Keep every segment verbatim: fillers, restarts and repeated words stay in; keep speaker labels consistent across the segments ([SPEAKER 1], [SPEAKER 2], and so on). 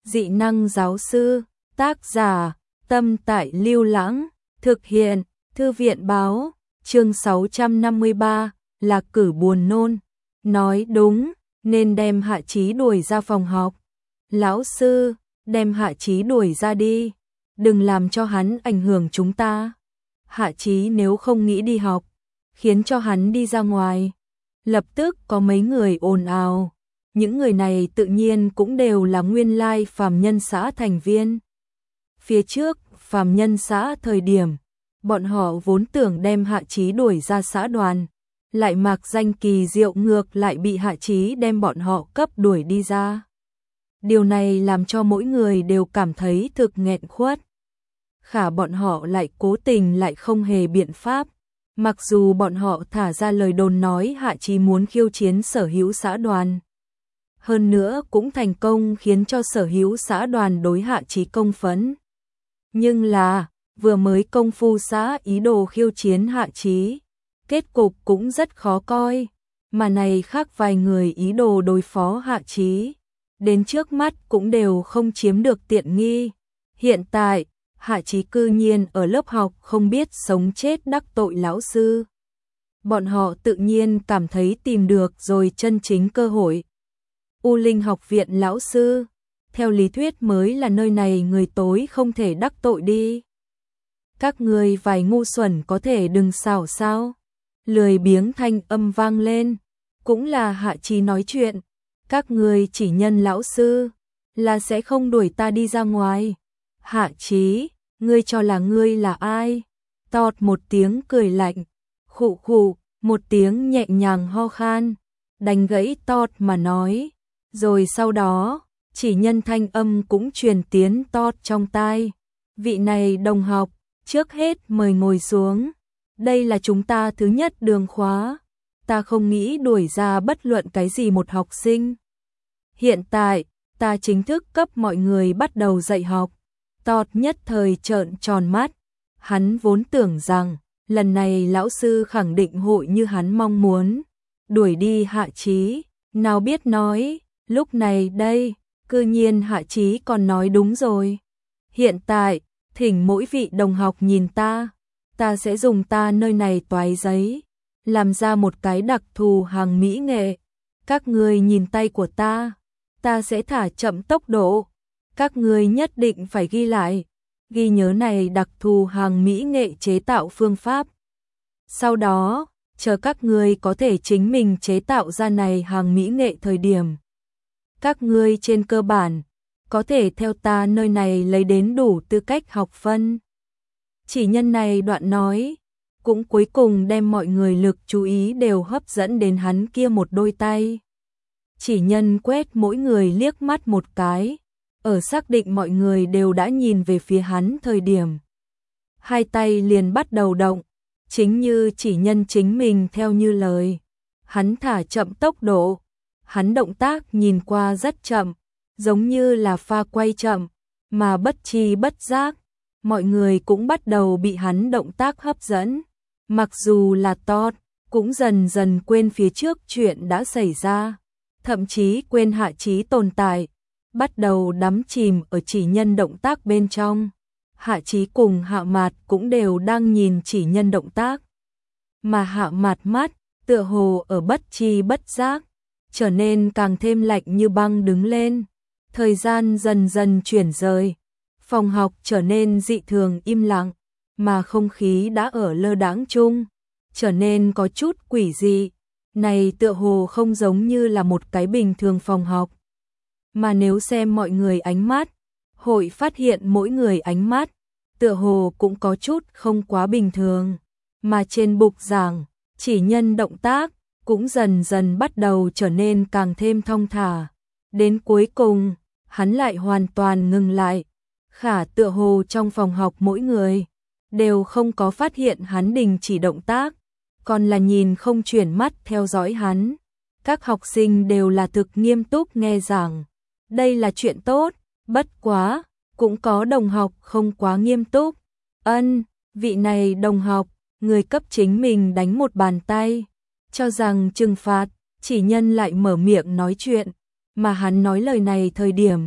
[SPEAKER 1] Dị năng giáo sư, tác giả, Tâm Tại Lưu Lãng, thực hiện, Thư viện báo, chương sáu trăm năm mươi ba, Lạc Cử buồn nôn. Nói đúng, nên đem Hạ Chí đuổi ra phòng học. Lão sư, đem Hạ Chí đuổi ra đi, đừng làm cho hắn ảnh hưởng chúng ta. Hạ Chí nếu không nghĩ đi học, khiến cho hắn đi ra ngoài. Lập tức có mấy người ồn ào. Những người này tự nhiên cũng đều là nguyên lai phàm nhân xã thành viên. Phía trước, phàm nhân xã thời điểm, bọn họ vốn tưởng đem Hạ Chí đuổi ra xã đoàn, lại mặc danh kỳ diệu ngược lại bị Hạ Chí đem bọn họ cấp đuổi đi ra. Điều này làm cho mỗi người đều cảm thấy thực nghẹn khuất. Khả bọn họ lại cố tình lại không hề biện pháp. Mặc dù bọn họ thả ra lời đồn nói Hạ Chí muốn khiêu chiến sở hữu xã đoàn. Hơn nữa cũng thành công khiến cho sở hữu xã đoàn đối Hạ Chí công phẫn. Nhưng là, vừa mới công phu xã ý đồ khiêu chiến Hạ Chí, kết cục cũng rất khó coi. Mà này khác vài người ý đồ đối phó Hạ Chí, đến trước mắt cũng đều không chiếm được tiện nghi. Hiện tại, Hạ Chí cư nhiên ở lớp học không biết sống chết đắc tội lão sư. Bọn họ tự nhiên cảm thấy tìm được rồi chân chính cơ hội. U Linh học viện lão sư, theo lý thuyết mới là nơi này người tối không thể đắc tội đi. Các người vài ngu xuẩn có thể đừng xảo sao? Lười biếng thanh âm vang lên, cũng là Hạ Chí nói chuyện. Các người chỉ nhân lão sư, là sẽ không đuổi ta đi ra ngoài. Hạ Chí, ngươi cho là ngươi là ai? Tọt một tiếng cười lạnh, khụ khụ, một tiếng nhẹ nhàng ho khan, đánh gãy Tọt mà nói. Rồi sau đó, chỉ nhân thanh âm cũng truyền tiến Tọt trong tai. Vị này đồng học, trước hết mời ngồi xuống. Đây là chúng ta thứ nhất đường khóa. Ta không nghĩ đuổi ra bất luận cái gì một học sinh. Hiện tại, ta chính thức cấp mọi người bắt đầu dạy học. Tọt nhất thời trợn tròn mắt. Hắn vốn tưởng rằng, lần này lão sư khẳng định hội như hắn mong muốn. Đuổi đi Hạ Chí, nào biết nói, lúc này đây, cư nhiên Hạ Chí còn nói đúng rồi. Hiện tại, thỉnh mỗi vị đồng học nhìn ta, ta sẽ dùng ta nơi này toái giấy, làm ra một cái đặc thù hàng mỹ nghệ. Các người nhìn tay của ta, ta sẽ thả chậm tốc độ. Các người nhất định phải ghi lại, ghi nhớ này đặc thù hàng mỹ nghệ chế tạo phương pháp. Sau đó, chờ các người có thể chính mình chế tạo ra này hàng mỹ nghệ thời điểm. Các ngươi trên cơ bản, có thể theo ta nơi này lấy đến đủ tư cách học phân. Chỉ nhân này đoạn nói, cũng cuối cùng đem mọi người lực chú ý đều hấp dẫn đến hắn kia một đôi tay. Chỉ nhân quét mỗi người liếc mắt một cái, ở xác định mọi người đều đã nhìn về phía hắn thời điểm. Hai tay liền bắt đầu động, chính như chỉ nhân chính mình theo như lời. Hắn thả chậm tốc độ, hắn động tác nhìn qua rất chậm, giống như là pha quay chậm, mà bất chi bất giác, mọi người cũng bắt đầu bị hắn động tác hấp dẫn. Mặc dù là Tọt, cũng dần dần quên phía trước chuyện đã xảy ra, thậm chí quên Hạ Chí tồn tại, bắt đầu đắm chìm ở chỉ nhân động tác bên trong. Hạ Chí cùng Hạ Mạt cũng đều đang nhìn chỉ nhân động tác, mà Hạ Mạt mắt, tựa hồ ở bất chi bất giác, trở nên càng thêm lạnh như băng đứng lên. Thời gian dần dần chuyển rời, phòng học trở nên dị thường im lặng, mà không khí đã ở lơ đãng chung, trở nên có chút quỷ dị. Này tựa hồ không giống như là một cái bình thường phòng học. Mà nếu xem mọi người ánh mắt, hội phát hiện mỗi người ánh mắt, tựa hồ cũng có chút không quá bình thường. Mà trên bục giảng, chỉ nhân động tác, cũng dần dần bắt đầu trở nên càng thêm thong thả. Đến cuối cùng, hắn lại hoàn toàn ngừng lại. Khả tựa hồ trong phòng học mỗi người, đều không có phát hiện hắn đình chỉ động tác, còn là nhìn không chuyển mắt theo dõi hắn. Các học sinh đều là thực nghiêm túc nghe giảng. Đây là chuyện tốt, bất quá, cũng có đồng học không quá nghiêm túc. Ân, vị này đồng học, người cấp chính mình đánh một bàn tay, cho rằng trừng phạt. Chỉ nhân lại mở miệng nói chuyện, mà hắn nói lời này thời điểm,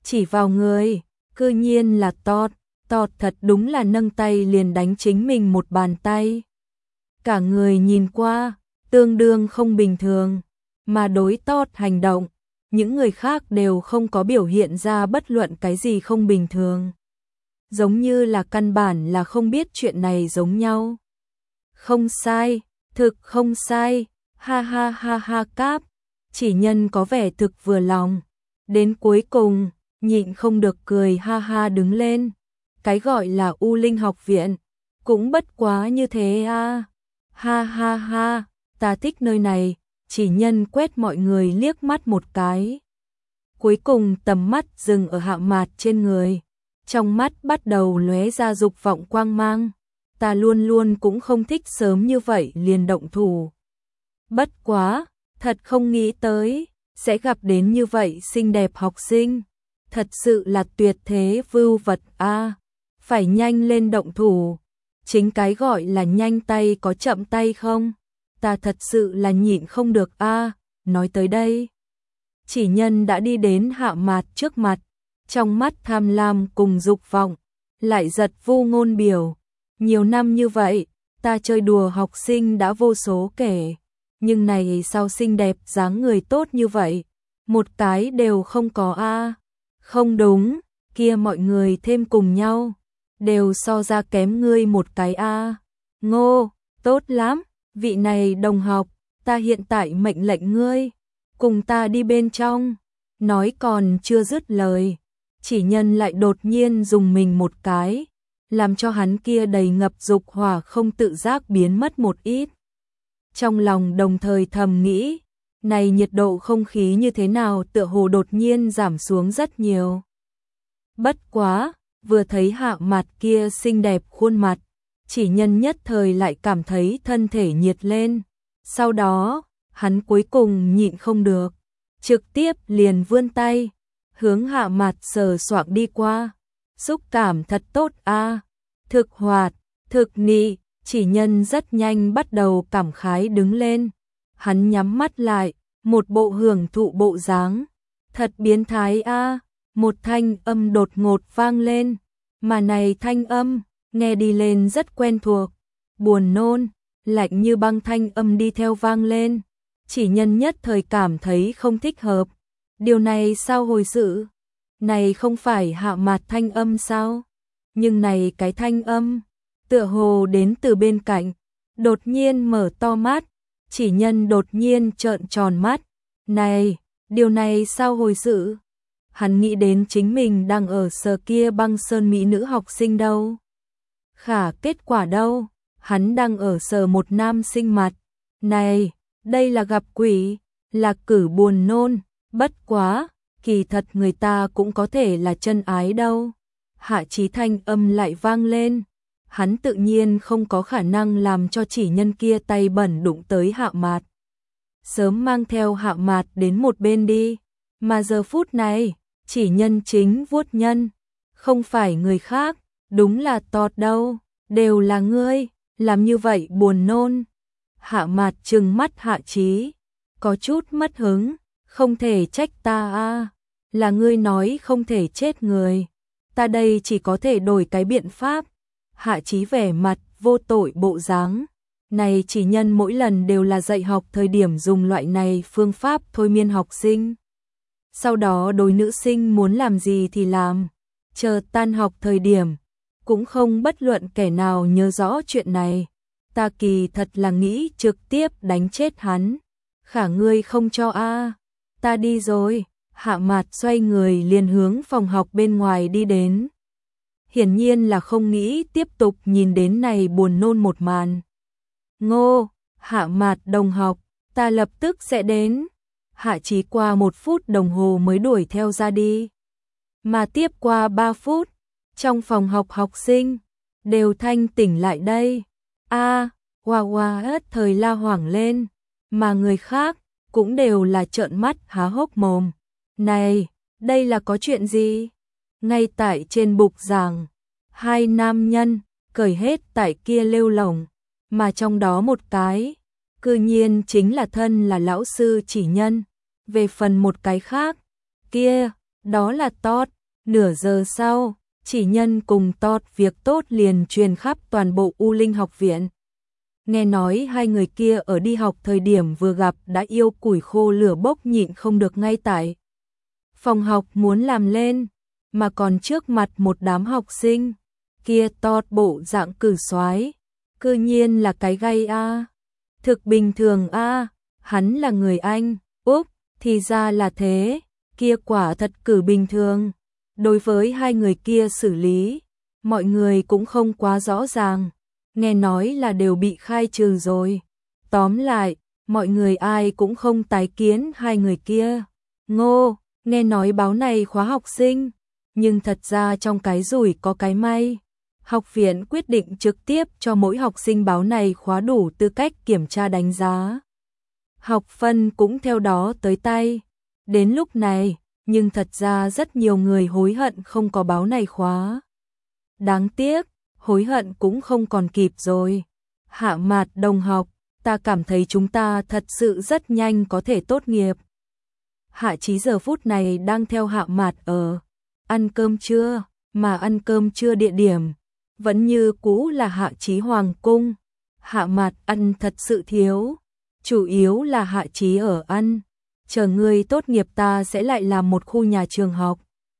[SPEAKER 1] chỉ vào người, cư nhiên là Tọt, Tọt thật đúng là nâng tay liền đánh chính mình một bàn tay. Cả người nhìn qua, tương đương không bình thường, mà đối Tọt hành động, những người khác đều không có biểu hiện ra bất luận cái gì không bình thường. Giống như là căn bản là không biết chuyện này giống nhau. Không sai, thực không sai, ha ha ha ha cáp, chỉ nhân có vẻ thực vừa lòng. Đến cuối cùng, nhịn không được cười ha ha đứng lên. Cái gọi là U Linh học viện, cũng bất quá như thế a. Ha ha ha, ta thích nơi này, chỉ nhân quét mọi người liếc mắt một cái. Cuối cùng tầm mắt dừng ở Hạ Mạt trên người, trong mắt bắt đầu lóe ra dục vọng quang mang. Ta luôn luôn cũng không thích sớm như vậy liền động thủ. Bất quá, thật không nghĩ tới, sẽ gặp đến như vậy xinh đẹp học sinh. Thật sự là tuyệt thế vưu vật a. Phải nhanh lên động thủ. Chính cái gọi là nhanh tay có chậm tay không? Ta thật sự là nhịn không được a. Nói tới đây, chỉ nhân đã đi đến Hạ Mạt trước mặt, trong mắt tham lam cùng dục vọng, lại giật vu ngôn biểu. Nhiều năm như vậy, ta chơi đùa học sinh đã vô số kể, nhưng này sao xinh đẹp dáng người tốt như vậy, một cái đều không có a. Không đúng, kia mọi người thêm cùng nhau, đều so ra kém ngươi một cái a. Ngô, tốt lắm, vị này đồng học, ta hiện tại mệnh lệnh ngươi, cùng ta đi bên trong. Nói còn chưa dứt lời, chỉ nhân lại đột nhiên dùng mình một cái, làm cho hắn kia đầy ngập dục hỏa không tự giác biến mất một ít. Trong lòng đồng thời thầm nghĩ, này nhiệt độ không khí như thế nào tựa hồ đột nhiên giảm xuống rất nhiều. Bất quá, vừa thấy Hạ Mạt kia xinh đẹp khuôn mặt, chỉ nhân nhất thời lại cảm thấy thân thể nhiệt lên. Sau đó, hắn cuối cùng nhịn không được, trực tiếp liền vươn tay, hướng Hạ Mạt sờ soạng đi qua. Xúc cảm thật tốt a, thực hoạt, thực nị, chỉ nhân rất nhanh bắt đầu cảm khái đứng lên. Hắn nhắm mắt lại, một bộ hưởng thụ bộ dáng. Thật biến thái a, một thanh âm đột ngột vang lên, mà này thanh âm, nghe đi lên rất quen thuộc, buồn nôn, lạnh như băng thanh âm đi theo vang lên. Chỉ nhân nhất thời cảm thấy không thích hợp. Điều này sao hồi sự? Này không phải Hạ Mạt thanh âm sao? Nhưng này cái thanh âm, tựa hồ đến từ bên cạnh, đột nhiên mở to mắt, chỉ nhân đột nhiên trợn tròn mắt. Này, điều này sao hồi sự? Hắn nghĩ đến chính mình đang ở sở kia băng sơn mỹ nữ học sinh đâu. Khả kết quả đâu? Hắn đang ở sở một nam sinh mặt. Này, đây là gặp quỷ, là cử buồn nôn, bất quá, kỳ thật người ta cũng có thể là chân ái đâu. Hạ Chí thanh âm lại vang lên. Hắn tự nhiên không có khả năng làm cho chỉ nhân kia tay bẩn đụng tới Hạ Mạt. Sớm mang theo Hạ Mạt đến một bên đi. Mà giờ phút này, chỉ nhân chính vuốt nhân. Không phải người khác, đúng là Tọt đâu. Đều là ngươi, làm như vậy buồn nôn. Hạ Mạt trừng mắt Hạ Chí, có chút mất hứng. Không thể trách ta a, là ngươi nói không thể chết người. Ta đây chỉ có thể đổi cái biện pháp. Hạ Chí vẻ mặt vô tội bộ dáng. Này chỉ nhân mỗi lần đều là dạy học thời điểm dùng loại này phương pháp thôi miên học sinh. Sau đó đối nữ sinh muốn làm gì thì làm. Chờ tan học thời điểm, cũng không bất luận kẻ nào nhớ rõ chuyện này. Ta kỳ thật là nghĩ trực tiếp đánh chết hắn. Khả ngươi không cho a. Ta đi rồi. Hạ Mạt xoay người liền hướng phòng học bên ngoài đi đến. Hiển nhiên là không nghĩ tiếp tục nhìn đến này buồn nôn một màn. Ngô, Hạ Mạt đồng học, ta lập tức sẽ đến. Hạ Chí qua một phút đồng hồ mới đuổi theo ra đi. Mà tiếp qua ba phút, trong phòng học học sinh, đều thanh tỉnh lại đây. A, Hoa Hoa hết thời la hoảng lên, mà người khác, cũng đều là trợn mắt há hốc mồm. Này, đây là có chuyện gì? Ngay tại trên bục giảng, hai nam nhân, cởi hết tại kia lêu lổng, mà trong đó một cái, cư nhiên chính là thân là lão sư chỉ nhân. Về phần một cái khác, kia, Đó là Todd. Nửa giờ sau, chỉ nhân cùng Todd việc tốt liền truyền khắp toàn bộ U Linh học viện. Nghe nói hai người kia ở đi học thời điểm vừa gặp đã yêu củi khô lửa bốc nhịn không được ngay tại phòng học muốn làm lên, mà còn trước mặt một đám học sinh. Kia Todd bộ dạng cử soái, cư nhiên là cái gay a. Thực bình thường a, hắn là người Anh, Úc, thì ra là thế, kia quả thật cử bình thường. Đối với hai người kia xử lý, mọi người cũng không quá rõ ràng, nghe nói là đều bị khai trừ rồi. Tóm lại, mọi người ai cũng không tái kiến hai người kia. Ngô, nghe nói báo này khóa học sinh, nhưng thật ra trong cái rủi có cái may. Học viện quyết định trực tiếp cho mỗi học sinh báo này khóa đủ tư cách kiểm tra đánh giá. Học phân cũng theo đó tới tay. Đến lúc này, nhưng thật ra rất nhiều người hối hận không có báo này khóa. Đáng tiếc, hối hận cũng không còn kịp rồi. Hạ Mạt đồng học, ta cảm thấy chúng ta thật sự rất nhanh có thể tốt nghiệp. Hạ Chí giờ phút này đang theo Hạ Mạt ở ăn cơm trưa, mà ăn cơm trưa địa điểm vẫn như cũ là Hạ Chí Hoàng cung. Hạ Mạt ăn thật sự thiếu, chủ yếu là Hạ Chí ở ăn. Chờ ngươi tốt nghiệp ta sẽ lại làm một khu nhà trường học.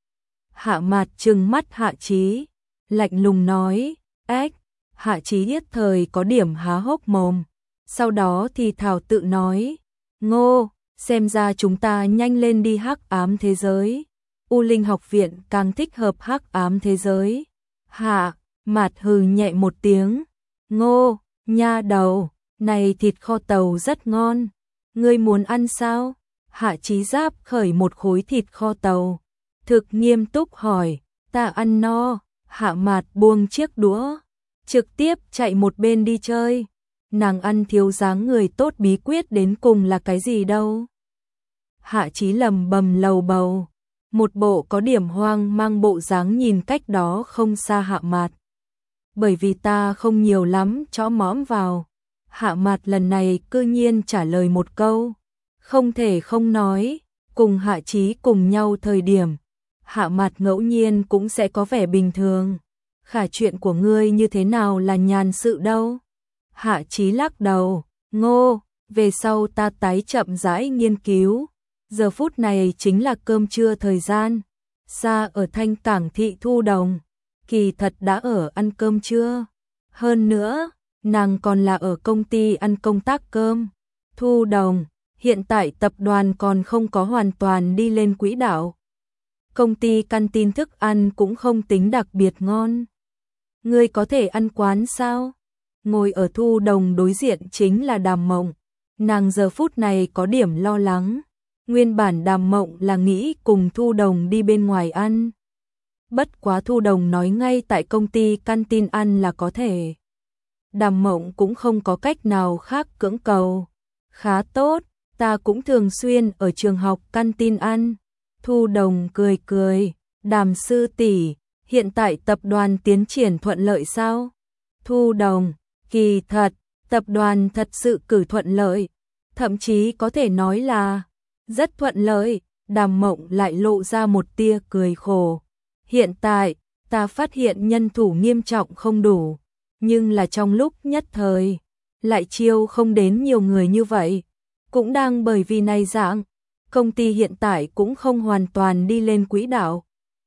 [SPEAKER 1] Hạ Mạt trừng mắt Hạ Chí, lạnh lùng nói, ếch. Hạ Chí nhất thời có điểm há hốc mồm, sau đó thì thảo tự nói, Ngô, xem ra chúng ta nhanh lên đi hắc ám thế giới. U Linh học viện càng thích hợp hắc ám thế giới. Hạ Mạt hừ nhẹ một tiếng, Ngô, nha đầu, này thịt kho tàu rất ngon, ngươi muốn ăn sao? Hạ Chí giáp khởi một khối thịt kho tàu, thực nghiêm túc hỏi, ta ăn no. Hạ Mạt buông chiếc đũa, trực tiếp chạy một bên đi chơi. Nàng ăn thiếu dáng người tốt bí quyết đến cùng là cái gì đâu? Hạ Chí lầm bầm lầu bầu, một bộ có điểm hoang mang bộ dáng nhìn cách đó không xa Hạ Mạt. Bởi vì ta không nhiều lắm chõ mõm vào. Hạ Mạt lần này cư nhiên trả lời một câu, không thể không nói, cùng Hạ Chí cùng nhau thời điểm, Hạ Mạt ngẫu nhiên cũng sẽ có vẻ bình thường. Khả chuyện của ngươi như thế nào là nhàn sự đâu? Hạ Chí lắc đầu, Ngô, về sau ta tái chậm rãi nghiên cứu. Giờ phút này chính là cơm trưa thời gian. Xa ở Thanh Cảng thị Thu Đồng, kỳ thật đã ở ăn cơm trưa. Hơn nữa, nàng còn là ở công ty ăn công tác cơm. Thu Đồng, hiện tại tập đoàn còn không có hoàn toàn đi lên quỹ đạo. Công ty canteen thức ăn cũng không tính đặc biệt ngon. Ngươi có thể ăn quán sao? Ngồi ở Thu Đồng đối diện chính là Đàm Mộng. Nàng giờ phút này có điểm lo lắng. Nguyên bản Đàm Mộng là nghĩ cùng Thu Đồng đi bên ngoài ăn. Bất quá Thu Đồng nói ngay tại công ty canteen ăn là có thể. Đàm Mộng cũng không có cách nào khác cưỡng cầu. Khá tốt, ta cũng thường xuyên ở trường học canteen ăn. Thu Đồng cười cười, Đàm sư tỷ, hiện tại tập đoàn tiến triển thuận lợi sao? Thu Đồng, kỳ thật, tập đoàn thật sự cử thuận lợi, thậm chí có thể nói là rất thuận lợi. Đàm Mộng lại lộ ra một tia cười khổ. Hiện tại, ta phát hiện nhân thủ nghiêm trọng không đủ, nhưng là trong lúc nhất thời, lại chiêu không đến nhiều người như vậy. Cũng đang bởi vì này dạng, công ty hiện tại cũng không hoàn toàn đi lên quỹ đạo.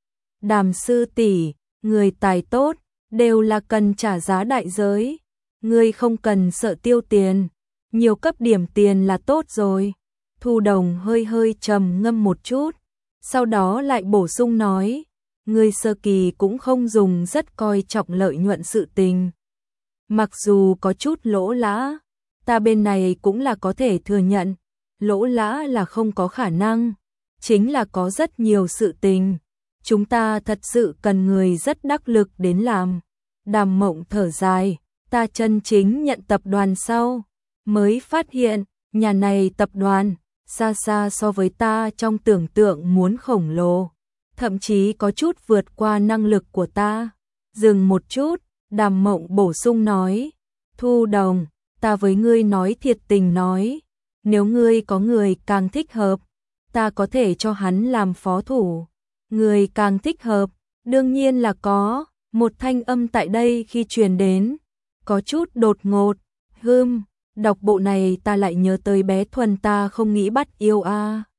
[SPEAKER 1] Đàm sư tỷ, người tài tốt, đều là cần trả giá đại giới. Ngươi không cần sợ tiêu tiền, nhiều cấp điểm tiền là tốt rồi. Thu Đồng hơi hơi trầm ngâm một chút, sau đó lại bổ sung nói, ngươi sơ kỳ cũng không dùng rất coi trọng lợi nhuận sự tình. Mặc dù có chút lỗ lã, ta bên này cũng là có thể thừa nhận, lỗ lã là không có khả năng, chính là có rất nhiều sự tình. Chúng ta thật sự cần người rất đắc lực đến làm. Đàm Mộng thở dài, ta chân chính nhận tập đoàn sau, mới phát hiện, nhà này tập đoàn, xa xa so với ta trong tưởng tượng muốn khổng lồ, thậm chí có chút vượt qua năng lực của ta. Dừng một chút, Đàm Mộng bổ sung nói, Thu Đồng, ta với ngươi nói thiệt tình nói, nếu ngươi có người càng thích hợp, ta có thể cho hắn làm phó thủ. người càng thích hợp, đương nhiên là có, một thanh âm tại đây khi truyền đến, có chút đột ngột, hưm, đọc bộ này ta lại nhớ tới bé Thuần ta không nghĩ bắt yêu a.